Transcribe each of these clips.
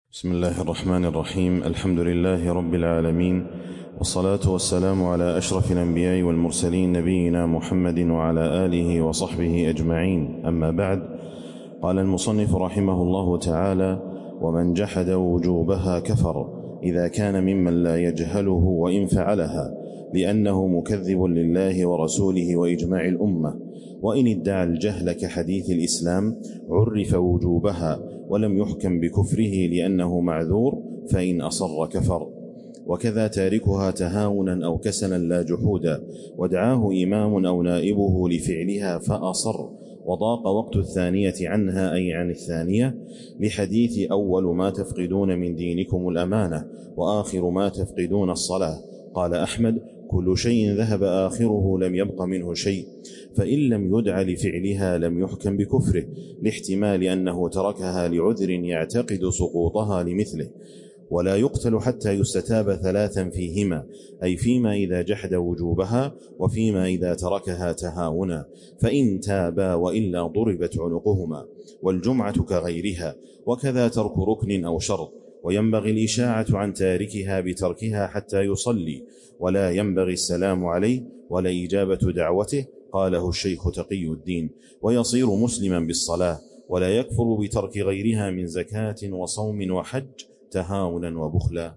بسم الله الرحمن الرحيم. الحمد لله رب العالمين، والصلاة والسلام على أشرف الأنبياء والمرسلين، نبينا محمد وعلى آله وصحبه أجمعين. أما بعد، قال المصنف رحمه الله تعالى: ومن جحد وجوبها كفر إذا كان ممن لا يجهله وإن فعلها، لأنه مكذب لله ورسوله وإجماع الأمة. وإن ادعى الجهل كحديث الإسلام عرف وجوبها ولم يحكم بكفره لأنه معذور، فإن أصر كفر. وكذا تاركها تهاونا أو كسلا لا جحودا، ودعاه إمام أو نائبه لفعلها فأصر، وضاق وقت الثانية عنها أي عن الثانية، لحديث أول ما تفقدون من دينكم الأمانة، وآخر ما تفقدون الصلاة. قال أحمد: كل شيء ذهب آخره لم يبق منه شيء، فإن لم يدع لفعلها لم يحكم بكفره، لاحتمال أنه تركها لعذر يعتقد سقوطها لمثله. ولا يقتل حتى يستتاب ثلاثا فيهما، أي فيما إذا جحد وجوبها، وفيما إذا تركها تهاونا، فإن تابا وإلا ضربت عنقهما. والجمعة كغيرها، وكذا ترك ركن أو شرط. وينبغي الإشاعة عن تاركها بتركها حتى يصلي، ولا ينبغي السلام عليه ولا إجابة دعوته، قاله الشيخ تقي الدين، ويصير مسلما بالصلاة، ولا يكفر بترك غيرها من زكاة وصوم وحج تهاونا وبخلا.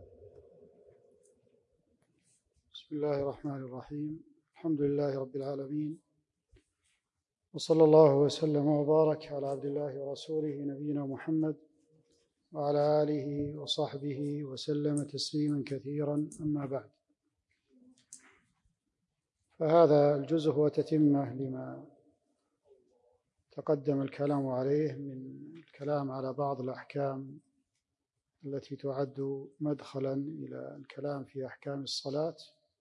بسم الله الرحمن الرحيم. الحمد لله رب العالمين، وصلى الله وسلم وبارك على عبد الله ورسوله نبينا محمد وعلى آله وصحبه وسلم تسليما كثيرا. أما بعد، فهذا الجزء هو تتمة لما تقدم الكلام عليه من الكلام على بعض الأحكام التي تعد مدخلا إلى الكلام في أحكام الصلاة.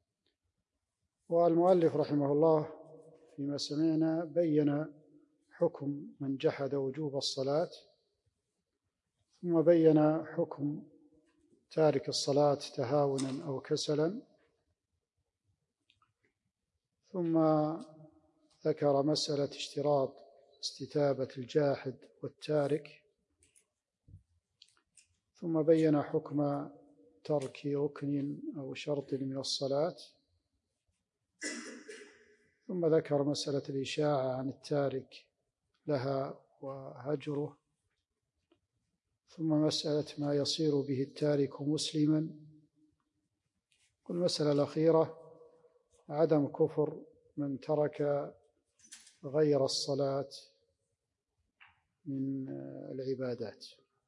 والمؤلف رحمه الله فيما سمعنا بين حكم من جحد وجوب الصلاة، ثم بين حكم تارك الصلاة تهاونا أو كسلا، ثم ذكر مسألة اشتراط استتابة الجاحد والتارك، ثم بين حكم ترك ركن أو شرط من الصلاة، ثم ذكر مسألة الإشاعة عن التارك لها وهجره، ثم مسألة ما يصير به التارك مسلما، والمسألة الأخيرة عدم كفر من ترك غير الصلاة من العبادات.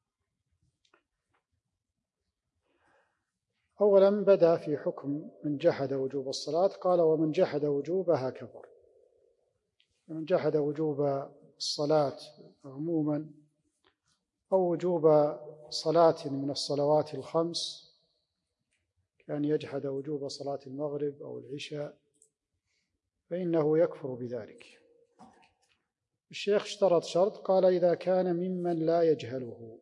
أولا بدأ في حكم من جحد وجوب الصلاة، قال: ومن جحد وجوبها كفر. ومن جحد وجوب الصلاة عموما أو وجوب صلاة من الصلوات الخمس، كان يجحد وجوب صلاة المغرب أو العشاء، فإنه يكفر بذلك. الشيخ اشترط شرط، قال: إذا كان ممن لا يجهله،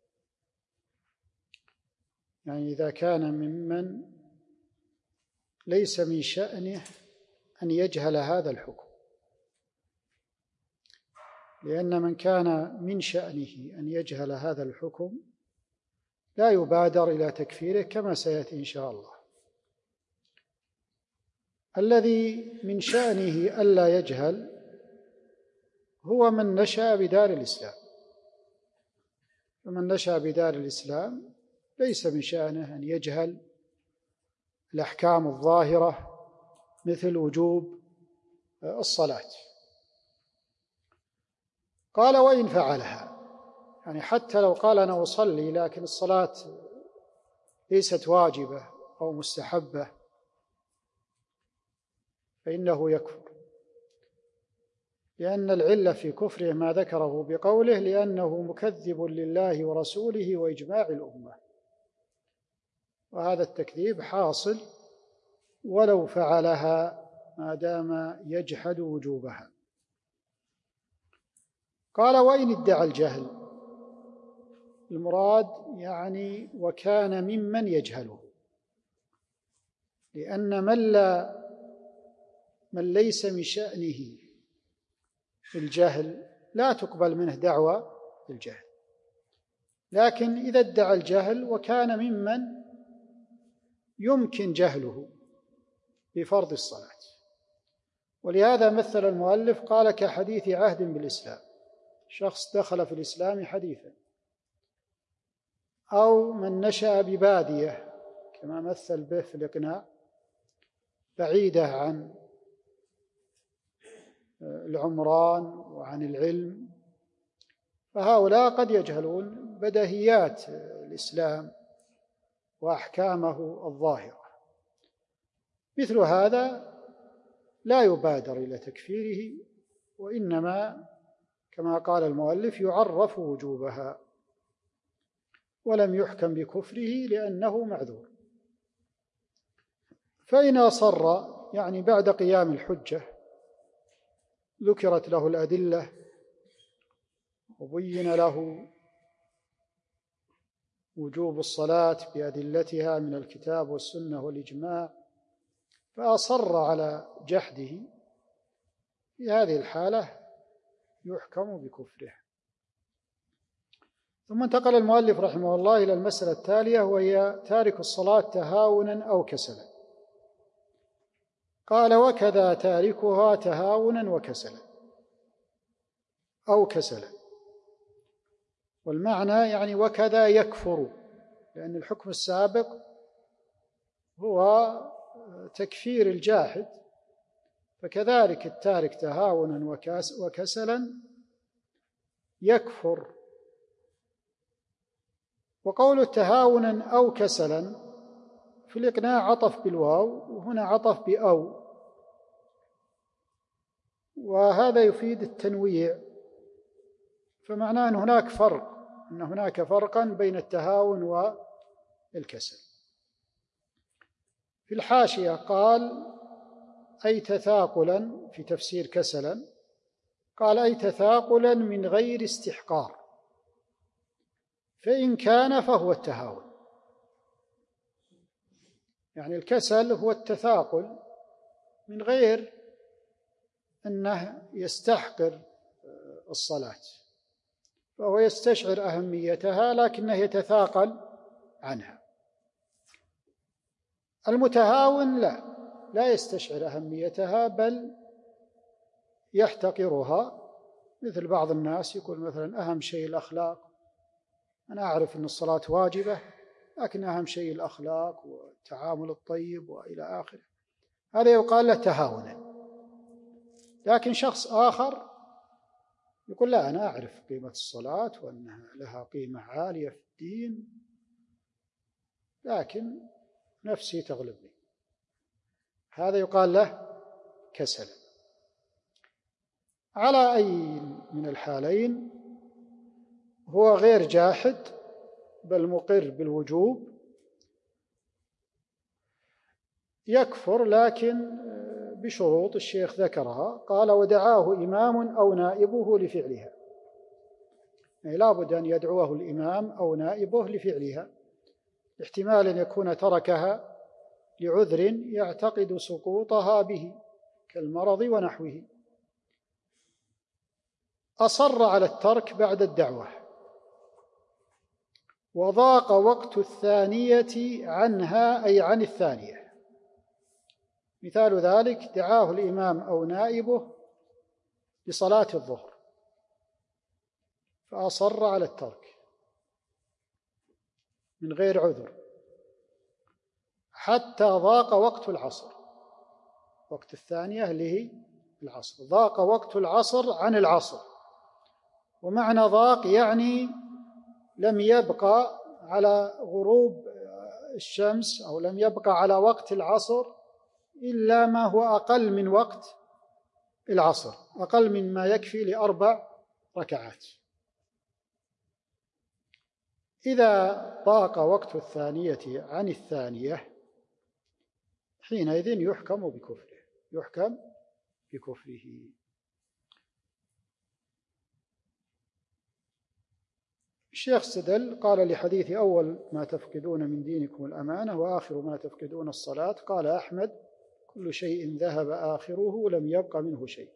يعني إذا كان ممن ليس من شأنه أن يجهل هذا الحكم، لأن من كان من شأنه أن يجهل هذا الحكم لا يبادر إلى تكفيره كما سيأتي إن شاء الله. الذي من شأنه ألا يجهل هو من نشأ بدار الإسلام، فمن نشأ بدار الإسلام ليس من شأنه أن يجهل الأحكام الظاهرة مثل وجوب الصلاة. قال: وإن فعلها، يعني حتى لو قال أنا أصلي لكن الصلاة ليست واجبة أو مستحبة، فإنه يكفر، لأن العلة في كفره ما ذكره بقوله: لأنه مكذب لله ورسوله وإجماع الأمة. وهذا التكذيب حاصل ولو فعلها ما دام يجحد وجوبها. قال: وإن ادعى الجهل، المراد يعني وكان ممن يجهله، لأن من ليس من شأنه الجهل لا تقبل منه دعوى الجهل، لكن إذا ادعى الجهل وكان ممن يمكن جهله بفرض الصلاة. ولهذا مثل المؤلف قال كحديث عهد بالإسلام، شخص دخل في الإسلام حديثا، أو من نشأ ببادية كما مثل به في الإقناع، بعيدة عن العمران وعن العلم، فهؤلاء قد يجهلون بديهيات الإسلام وأحكامه الظاهرة. مثل هذا لا يبادر إلى تكفيره، وإنما كما قال المؤلف يعرف وجوبها ولم يحكم بكفره لأنه معذور. فإن أصر يعني بعد قيام الحجة ذكرت له الأدلة وبين له وجوب الصلاة بأدلتها من الكتاب والسنة والإجماع، فأصر على جحده، في هذه الحالة يحكم بكفره. ثم انتقل المؤلف رحمه الله إلى المسألة التالية، وهي تارك الصلاة تهاونا أو كسلا. قال: وكذا تاركها تهاونا وكسلا أو كسلا. والمعنى يعني وكذا يكفر، لأن الحكم السابق هو تكفير الجاحد، فكذلك التارك تهاونا وكسلا يكفر. وقول تهاونا أو كسلا في الإقناع عطف بالواو، وهنا عطف بأو، وهذا يفيد التنويع، فمعناه أن هناك فرق، أن هناك فرقا بين التهاون والكسل. في الحاشية قال: أي تثاقلا، في تفسير كسلا قال: أي تثاقلا من غير استحقار، فإن كان فهو التهاون. يعني الكسل هو التثاقل من غير أنه يستحقر الصلاة، فهو يستشعر أهميتها لكنه يتثاقل عنها. المتهاون لا يستشعر أهميتها بل يحتقرها، مثل بعض الناس يقول مثلا أهم شيء الأخلاق، أنا أعرف أن الصلاة واجبة لكن أهم شيء الأخلاق والتعامل الطيب وإلى آخره، هذا يقال له تهاونا. لكن شخص آخر يقول لا، أنا أعرف قيمة الصلاة وأنها لها قيمة عالية في الدين، لكن نفسي تغلبني، هذا يقال له كسل. على أي من الحالين هو غير جاحد بل مقر بالوجوب، يكفر لكن بشروط الشيخ ذكرها. قال: ودعاه إمام أو نائبه لفعلها، يعني لا بد أن يدعوه الإمام أو نائبه لفعلها، احتمال أن يكون تركها لعذر يعتقد سقوطها به كالمرض ونحوه. أصر على الترك بعد الدعوة، وضاق وقت الثانية عنها أي عن الثانية. مثال ذلك: دعاه الإمام أو نائبه لصلاة الظهر فأصر على الترك من غير عذر حتى ضاق وقت العصر، وقت الثانية اللي هي العصر، ضاق وقت العصر عن العصر. ومعنى ضاق يعني لم يبقى على غروب الشمس أو لم يبقى على وقت العصر إلا ما هو أقل من وقت العصر، أقل من ما يكفي ل4 ركعات. إذا ضاق وقت الثانية عن الثانية حينئذ يحكم بكفره. الشيخ استدل قال: لحديث أول ما تفقدون من دينكم الأمانة وآخر ما تفقدون الصلاة. قال أحمد: كل شيء ذهب آخره لم يبق منه شيء.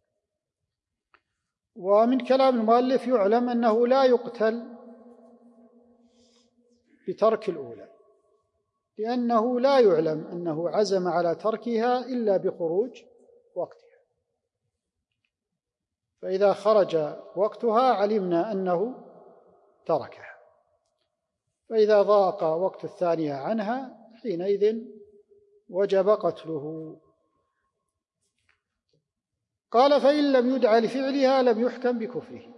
ومن كلام المؤلف يعلم أنه لا يقتل بترك الأولى، لأنه لا يعلم أنه عزم على تركها إلا بخروج وقتها، فإذا خرج وقتها علمنا أنه تركها، فإذا ضاق وقت الثانية عنها حينئذ وجب قتله. قال: فإن لم يدع لفعلها لم يحكم بكفره،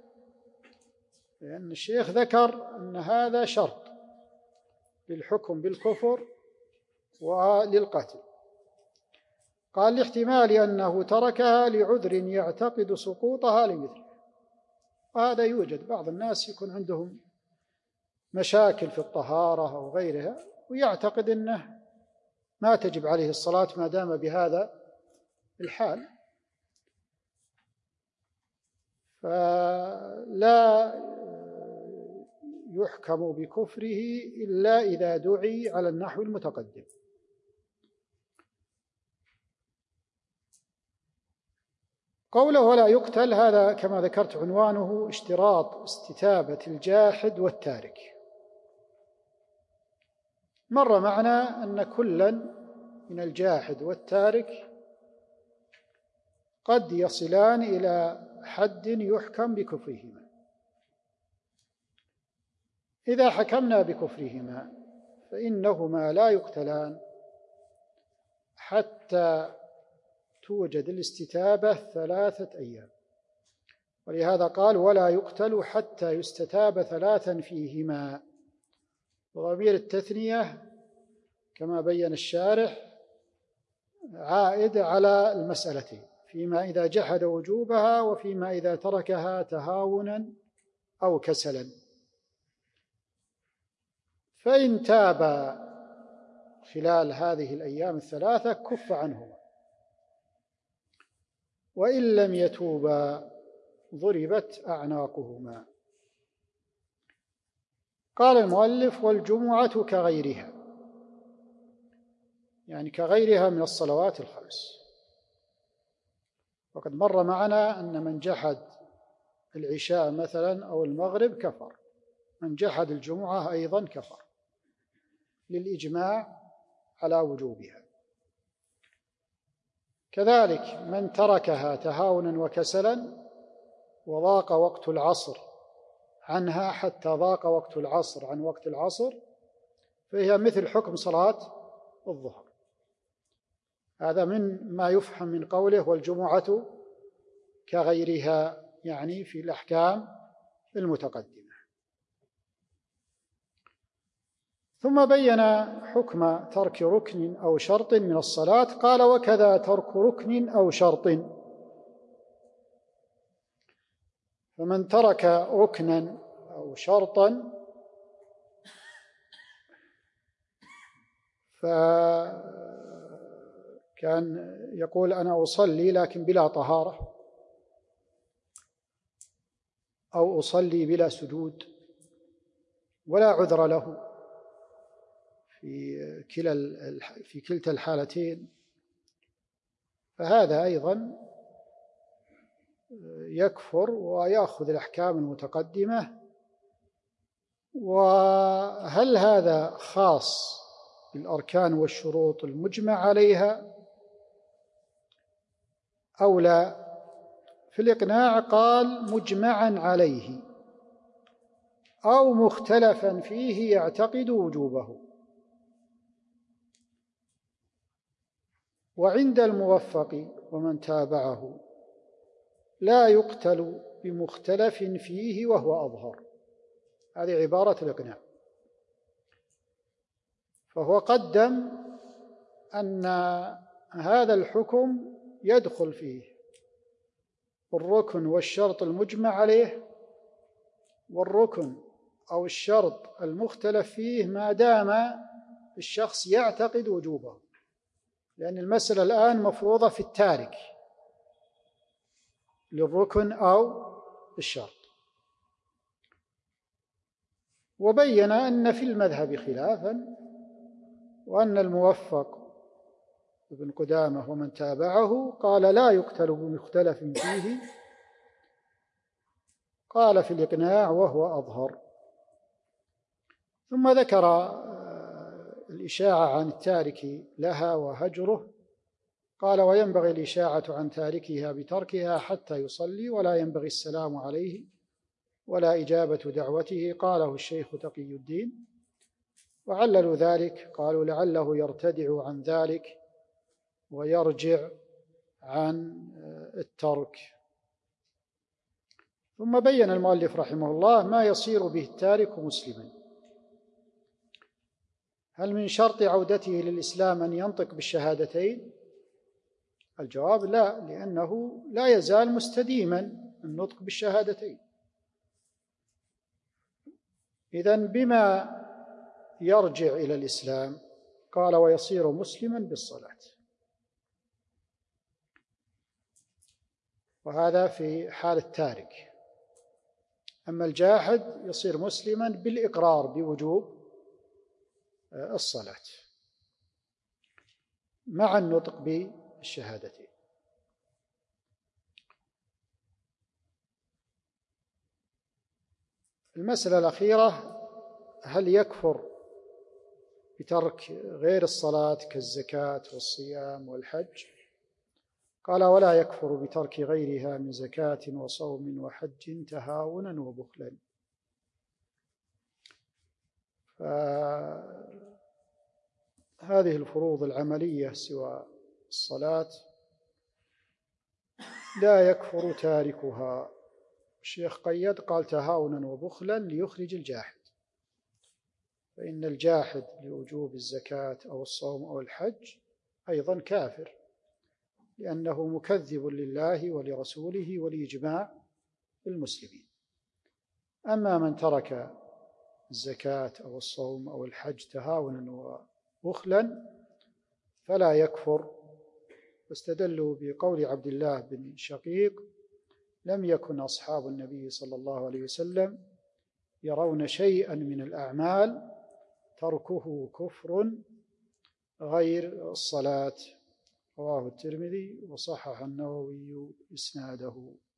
لأن الشيخ ذكر أن هذا شرط للحكم بالكفر وللقتل. قال: لاحتمال أنه تركها لعذر يعتقد سقوطها لمثله، وهذا يوجد بعض الناس يكون عندهم مشاكل في الطهارة أو غيرها ويعتقد أنه ما تجب عليه الصلاة ما دام بهذا الحال، فلا يحكم بكفره إلا إذا دعي على النحو المتقدم. قوله ولا يقتل، هذا كما ذكرت عنوانه اشتراط استتابة الجاحد والتارك. مر معنا أن كلا من الجاحد والتارك قد يصلان إلى حد يحكم بكفرهما. إذا حكمنا بكفرهما فإنهما لا يقتلان حتى توجد الاستتابة 3 أيام، ولهذا قال: ولا يقتل حتى يستتاب 3 فيهما. وضمير التثنية كما بين الشارح عائد على المسألتين، فيما إذا جحد وجوبها وفيما إذا تركها تهاونا أو كسلا. فإن تاب خلال هذه الأيام 3 كف عنهما، وإن لم يتوبا ضربت أعناقهما. قال المؤلف: والجمعة كغيرها، يعني كغيرها من الصلوات الخمس. وقد مر معنا أن من جحد العشاء مثلا أو المغرب كفر، من جحد الجمعة أيضا كفر، للإجماع على وجوبها. كذلك من تركها تهاونا وكسلا وضاق وقت العصر عنها حتى ضاق وقت العصر عن وقت العصر، فهي مثل حكم صلاة الظهر. هذا من ما يفهم من قوله والجمعة كغيرها، يعني في الأحكام المتقدمة. ثم بين حكم ترك ركن أو شرط من الصلاة. قال: وكذا ترك ركن أو شرط. فمن ترك ركنا أو شرطا فكان يقول أنا أصلي لكن بلا طهارة، أو أصلي بلا سجود، ولا عذر له في كلتا الحالتين، فهذا أيضا يكفر ويأخذ الأحكام المتقدمة. وهل هذا خاص بالأركان والشروط المجمع عليها أو لا؟ في الإقناع قال مجمعا عليه أو مختلفا فيه يعتقد وجوبه. وعند الموفق ومن تابعه لا يقتل بمختلف فيه وهو أظهر. هذه عبارة الإقناع. فهو قدم أن هذا الحكم يدخل فيه الركن والشرط المجمع عليه، والركن أو الشرط المختلف فيه ما دام الشخص يعتقد وجوبه، لأن المسألة الآن مفروضة في التارك للركن أو الشرط. وبين أن في المذهب خلافا، وأن الموفق ابن قدامة ومن تابعه قال لا يقتل بمختلف فيه، قال في الإقناع وهو أظهر. ثم ذكر الإشاعة عن التارك لها وهجره. قال: وينبغي الإشاعة عن تاركها بتركها حتى يصلي، ولا ينبغي السلام عليه ولا إجابة دعوته. قاله الشيخ تقي الدين. وعللوا ذلك، قالوا: لعله يرتدع عن ذلك ويرجع عن الترك. ثم بين المؤلف رحمه الله ما يصير به التارك مسلما. هل من شرط عودته للإسلام أن ينطق بالشهادتين؟ الجواب: لا، لأنه لا يزال مستديما النطق بالشهادتين. إذن بما يرجع إلى الإسلام؟ قال: ويصير مسلما بالصلاة. وهذا في حال التارك. أما الجاحد يصير مسلما بالإقرار بوجوب الصلاة مع النطق بالشهادتين. المسألة الأخيرة: هل يكفر بترك غير الصلاة كالزكاة والصيام والحج؟ قال: ولا يكفر بترك غيرها من زكاة وصوم وحج تهاونا وبخلا. فهذه الفروض العملية سوى الصلاة لا يكفر تاركها. الشيخ قيد، قال: تهاونا وبخلا ليخرج الجاحد، فإن الجاحد لوجوب الزكاة أو الصوم أو الحج أيضا كافر، لأنه مكذب لله ولرسوله ولإجماع المسلمين. أما من ترك الزكاة أو الصوم أو الحج تهاونا وبخلا فلا يكفر. واستدلوا بقول عبد الله بن شقيق: لم يكن أصحاب النبي صلى الله عليه وسلم يرون شيئا من الأعمال تركه كفر غير الصلاة. رواه الترمذي وصحح النووي إسناده.